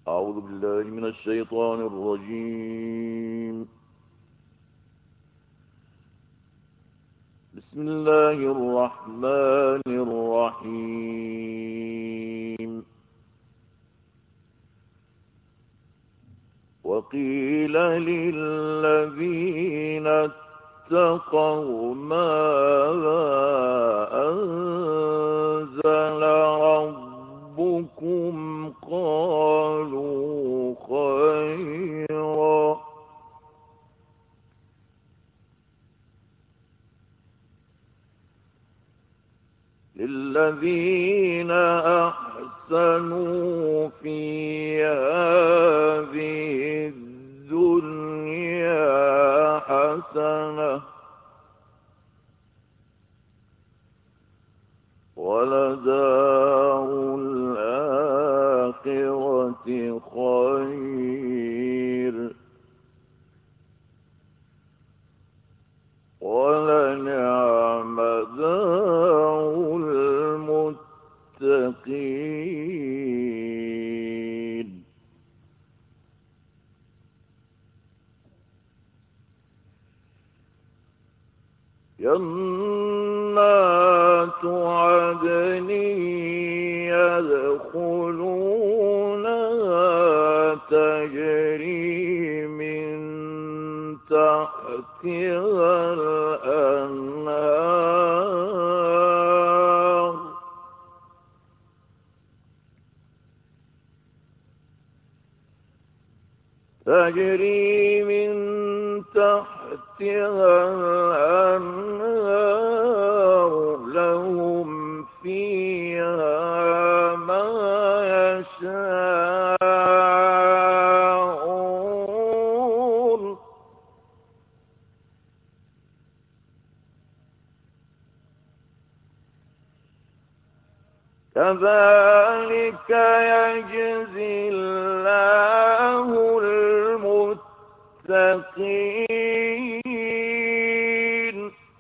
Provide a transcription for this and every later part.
أعوذ بالله من الشيطان الرجيم. بسم الله الرحمن الرحيم. وقيل للذين اتقوا ماذا أنزل ربكم قالوا خيرا. للذين أحسنوا في هذه الدنيا حسنة ولدار الآخرة خير ولنعم دار المتقين. جنات عدن يدخلونها تجري من تحتها الأنهار تجري من تحتها الأنهار لهم فيها ما يشاءون كذلك يجزي الله المتقين.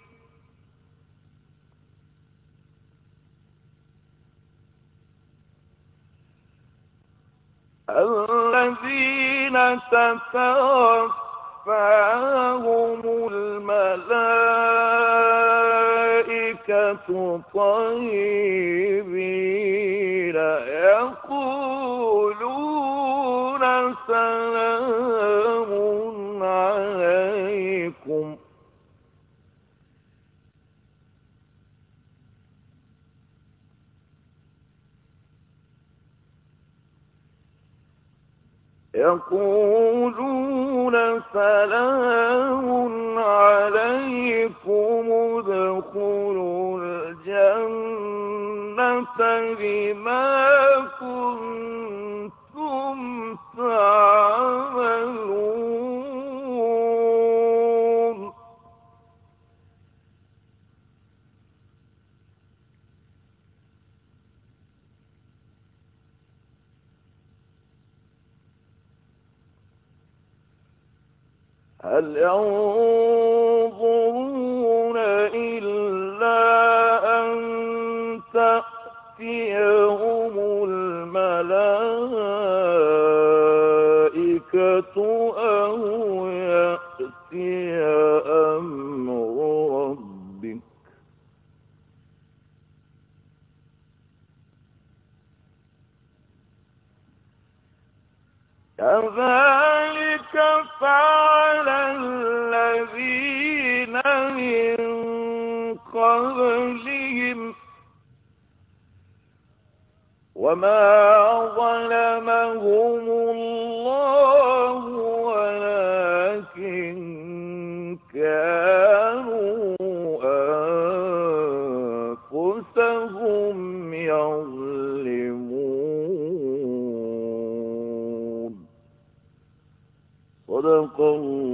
الذين تتوفاهم الملائكة طيبين يقولون سلام عليكم ادخلوا الجنة بما كنتم تعملون. هل ينظرون إلا أن تأتيهم الملائكة أو يأتي أمر ربك كذلك فعل الذين من قبلهم وما ظلمهم الله ولكن كانوا أنفسهم يظلمون. صدق الله